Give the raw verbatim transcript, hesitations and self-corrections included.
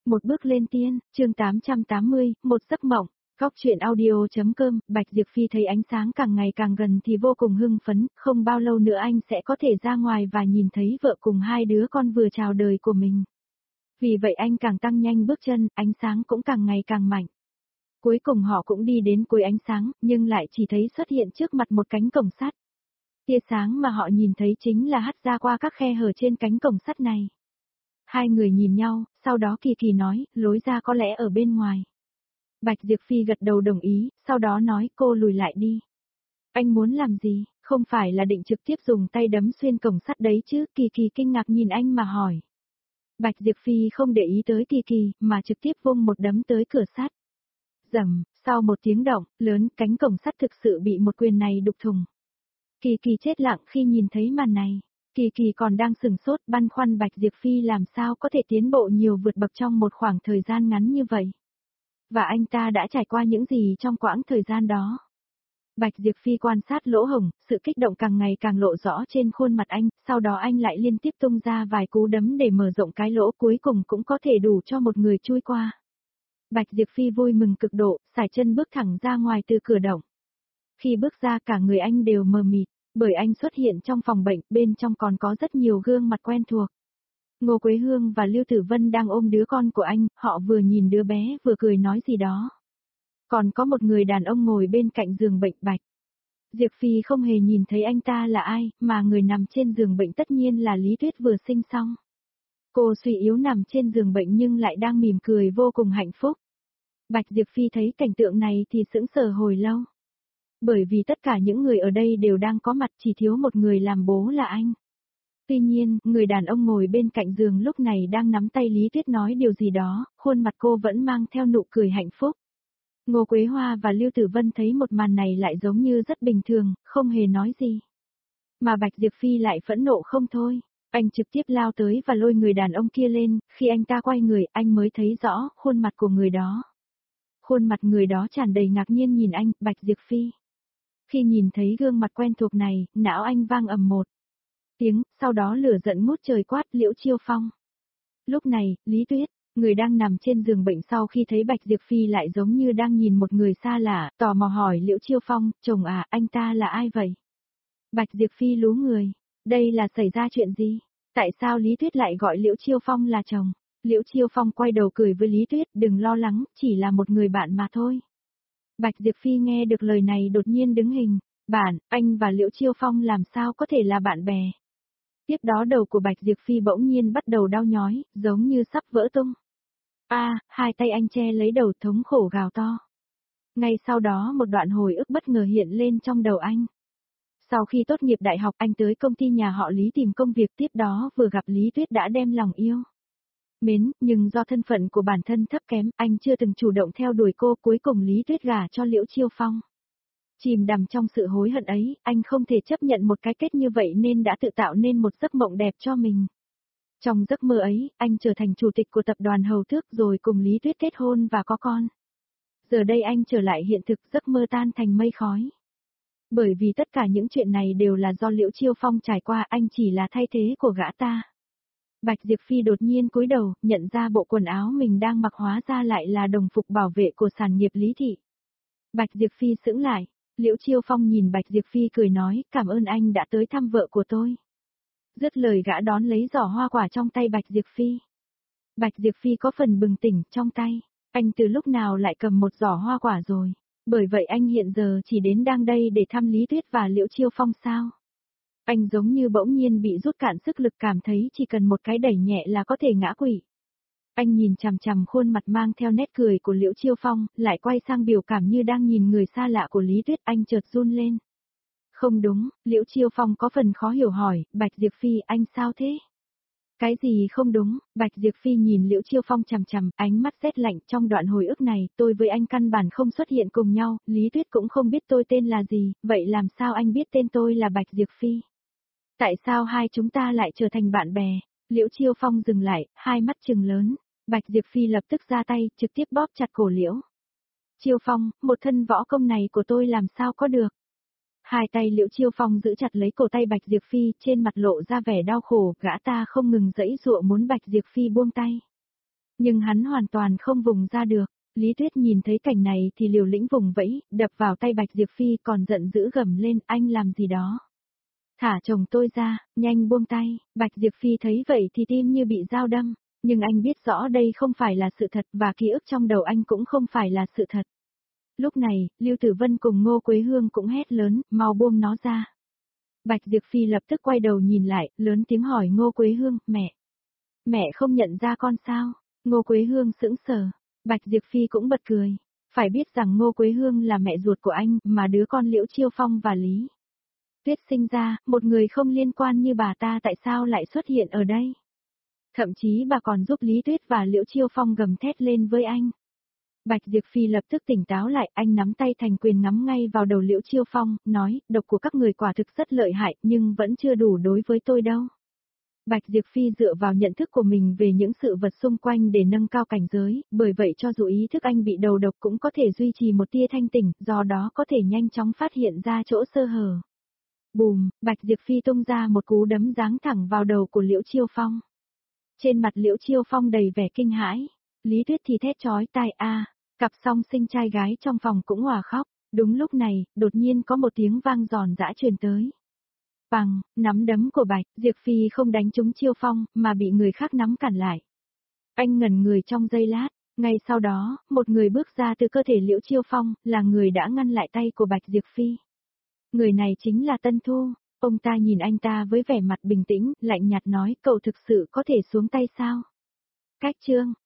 Một bước lên tiên, chương tám trăm tám mươi, một giấc mộng. Góc truyện audio.com, Bạch Diệp Phi thấy ánh sáng càng ngày càng gần thì vô cùng hưng phấn, không bao lâu nữa anh sẽ có thể ra ngoài và nhìn thấy vợ cùng hai đứa con vừa chào đời của mình. Vì vậy anh càng tăng nhanh bước chân, ánh sáng cũng càng ngày càng mạnh. Cuối cùng họ cũng đi đến cuối ánh sáng, nhưng lại chỉ thấy xuất hiện trước mặt một cánh cổng sắt. Tia sáng mà họ nhìn thấy chính là hắt ra qua các khe hở trên cánh cổng sắt này. Hai người nhìn nhau, sau đó Kỳ Kỳ nói, lối ra có lẽ ở bên ngoài. Bạch Diệp Phi gật đầu đồng ý, sau đó nói cô lùi lại đi. Anh muốn làm gì, không phải là định trực tiếp dùng tay đấm xuyên cổng sắt đấy chứ, Kỳ Kỳ kinh ngạc nhìn anh mà hỏi. Bạch Diệp Phi không để ý tới Kỳ Kỳ, mà trực tiếp vung một đấm tới cửa sắt. Rầm, sau một tiếng động, lớn, cánh cổng sắt thực sự bị một quyền này đục thủng. Kỳ Kỳ chết lặng khi nhìn thấy màn này. Kỳ Kỳ còn đang sửng sốt băn khoăn Bạch Diệp Phi làm sao có thể tiến bộ nhiều vượt bậc trong một khoảng thời gian ngắn như vậy. Và anh ta đã trải qua những gì trong quãng thời gian đó. Bạch Diệp Phi quan sát lỗ hổng, sự kích động càng ngày càng lộ rõ trên khuôn mặt anh, sau đó anh lại liên tiếp tung ra vài cú đấm để mở rộng cái lỗ cuối cùng cũng có thể đủ cho một người chui qua. Bạch Diệp Phi vui mừng cực độ, sải chân bước thẳng ra ngoài từ cửa động. Khi bước ra cả người anh đều mờ mịt. Bởi anh xuất hiện trong phòng bệnh, bên trong còn có rất nhiều gương mặt quen thuộc. Ngô Quế Hương và Lưu Tử Vân đang ôm đứa con của anh, họ vừa nhìn đứa bé vừa cười nói gì đó. Còn có một người đàn ông ngồi bên cạnh giường bệnh Bạch. Diệp Phi không hề nhìn thấy anh ta là ai, mà người nằm trên giường bệnh tất nhiên là Lý Tuyết vừa sinh xong. Cô suy yếu nằm trên giường bệnh nhưng lại đang mỉm cười vô cùng hạnh phúc. Bạch Diệp Phi thấy cảnh tượng này thì sững sờ hồi lâu. Bởi vì tất cả những người ở đây đều đang có mặt, chỉ thiếu một người làm bố là anh. Tuy nhiên, người đàn ông ngồi bên cạnh giường lúc này đang nắm tay Lý Tuyết nói điều gì đó, khuôn mặt cô vẫn mang theo nụ cười hạnh phúc. Ngô Quế Hoa và Lưu Tử Vân thấy một màn này lại giống như rất bình thường, không hề nói gì. Mà Bạch Diệp Phi lại phẫn nộ không thôi. Anh trực tiếp lao tới và lôi người đàn ông kia lên, khi anh ta quay người, anh mới thấy rõ khuôn mặt của người đó. Khuôn mặt người đó tràn đầy ngạc nhiên nhìn anh, Bạch Diệp Phi. Khi nhìn thấy gương mặt quen thuộc này, não anh vang ầm một tiếng, sau đó lửa giận ngút trời quát Liễu Chiêu Phong. Lúc này, Lý Tuyết, người đang nằm trên giường bệnh sau khi thấy Bạch Diệp Phi lại giống như đang nhìn một người xa lạ, tò mò hỏi Liễu Chiêu Phong, chồng à, anh ta là ai vậy? Bạch Diệp Phi lú người, đây là xảy ra chuyện gì? Tại sao Lý Tuyết lại gọi Liễu Chiêu Phong là chồng? Liễu Chiêu Phong quay đầu cười với Lý Tuyết, đừng lo lắng, chỉ là một người bạn mà thôi. Bạch Diệp Phi nghe được lời này đột nhiên đứng hình, bạn, anh và Liễu Chiêu Phong làm sao có thể là bạn bè. Tiếp đó đầu của Bạch Diệp Phi bỗng nhiên bắt đầu đau nhói, giống như sắp vỡ tung. A, à, hai tay anh che lấy đầu thống khổ gào to. Ngay sau đó một đoạn hồi ức bất ngờ hiện lên trong đầu anh. Sau khi tốt nghiệp đại học anh tới công ty nhà họ Lý tìm công việc, tiếp đó vừa gặp Lý Tuyết đã đem lòng yêu mến, nhưng do thân phận của bản thân thấp kém, anh chưa từng chủ động theo đuổi cô, cuối cùng Lý Tuyết gả cho Liễu Chiêu Phong. Chìm đắm trong sự hối hận ấy, anh không thể chấp nhận một cái kết như vậy nên đã tự tạo nên một giấc mộng đẹp cho mình. Trong giấc mơ ấy, anh trở thành chủ tịch của tập đoàn Hầu Thước rồi cùng Lý Tuyết kết hôn và có con. Giờ đây anh trở lại hiện thực, giấc mơ tan thành mây khói. Bởi vì tất cả những chuyện này đều là do Liễu Chiêu Phong trải qua, anh chỉ là thay thế của gã ta. Bạch Diệp Phi đột nhiên cúi đầu, nhận ra bộ quần áo mình đang mặc hóa ra lại là đồng phục bảo vệ của sản nghiệp Lý Thị. Bạch Diệp Phi sững lại, Liễu Chiêu Phong nhìn Bạch Diệp Phi cười nói, cảm ơn anh đã tới thăm vợ của tôi. Dứt lời gã đón lấy giỏ hoa quả trong tay Bạch Diệp Phi. Bạch Diệp Phi có phần bừng tỉnh trong tay, anh từ lúc nào lại cầm một giỏ hoa quả rồi, bởi vậy anh hiện giờ chỉ đến đang đây để thăm Lý Tuyết và Liễu Chiêu Phong sao? Anh giống như bỗng nhiên bị rút cạn sức lực, cảm thấy chỉ cần một cái đẩy nhẹ là có thể ngã quỵ. Anh nhìn chằm chằm khuôn mặt mang theo nét cười của Liễu Chiêu Phong, lại quay sang biểu cảm như đang nhìn người xa lạ của Lý Tuyết, anh chợt run lên. Không đúng, Liễu Chiêu Phong có phần khó hiểu hỏi, Bạch Diệp Phi anh sao thế? Cái gì không đúng? Bạch Diệp Phi nhìn Liễu Chiêu Phong chằm chằm, ánh mắt rét lạnh, trong đoạn hồi ức này, tôi với anh căn bản không xuất hiện cùng nhau, Lý Tuyết cũng không biết tôi tên là gì, vậy làm sao anh biết tên tôi là Bạch Diệp Phi? Tại sao hai chúng ta lại trở thành bạn bè? Liễu Chiêu Phong dừng lại, hai mắt trừng lớn. Bạch Diệp Phi lập tức ra tay, trực tiếp bóp chặt cổ Liễu Chiêu Phong, một thân võ công này của tôi làm sao có được? Hai tay Liễu Chiêu Phong giữ chặt lấy cổ tay Bạch Diệp Phi, trên mặt lộ ra vẻ đau khổ, gã ta không ngừng giãy giụa muốn Bạch Diệp Phi buông tay. Nhưng hắn hoàn toàn không vùng ra được. Lý Tuyết nhìn thấy cảnh này thì liều lĩnh vùng vẫy, đập vào tay Bạch Diệp Phi còn giận dữ gầm lên, anh làm gì đó. Thả chồng tôi ra, nhanh buông tay, Bạch Diệp Phi thấy vậy thì tim như bị dao đâm, nhưng anh biết rõ đây không phải là sự thật và ký ức trong đầu anh cũng không phải là sự thật. Lúc này, Lưu Tử Vân cùng Ngô Quế Hương cũng hét lớn, mau buông nó ra. Bạch Diệp Phi lập tức quay đầu nhìn lại, lớn tiếng hỏi Ngô Quế Hương, mẹ. Mẹ không nhận ra con sao? Ngô Quế Hương sững sờ. Bạch Diệp Phi cũng bật cười. Phải biết rằng Ngô Quế Hương là mẹ ruột của anh, mà đứa con Liễu Chiêu Phong và Lý Tuyết sinh ra, một người không liên quan như bà ta tại sao lại xuất hiện ở đây? Thậm chí bà còn giúp Lý Tuyết và Liễu Chiêu Phong gầm thét lên với anh. Bạch Diệp Phi lập tức tỉnh táo lại, anh nắm tay thành quyền ngắm ngay vào đầu Liễu Chiêu Phong, nói, độc của các người quả thực rất lợi hại, nhưng vẫn chưa đủ đối với tôi đâu. Bạch Diệp Phi dựa vào nhận thức của mình về những sự vật xung quanh để nâng cao cảnh giới, bởi vậy cho dù ý thức anh bị đầu độc cũng có thể duy trì một tia thanh tỉnh, do đó có thể nhanh chóng phát hiện ra chỗ sơ hở. Bùm, Bạch Diệp Phi tung ra một cú đấm giáng thẳng vào đầu của Liễu Chiêu Phong. Trên mặt Liễu Chiêu Phong đầy vẻ kinh hãi, Lý Tuyết thì thét chói tai a, cặp song sinh trai gái trong phòng cũng òa khóc. Đúng lúc này, đột nhiên có một tiếng vang giòn giã truyền tới. Bằng, nắm đấm của Bạch Diệp Phi không đánh trúng Chiêu Phong, mà bị người khác nắm cản lại. Anh ngẩn người trong giây lát, ngay sau đó, một người bước ra từ cơ thể Liễu Chiêu Phong, là người đã ngăn lại tay của Bạch Diệp Phi. Người này chính là Tân Thu, ông ta nhìn anh ta với vẻ mặt bình tĩnh, lạnh nhạt nói, cậu thực sự có thể xuống tay sao? Cách chương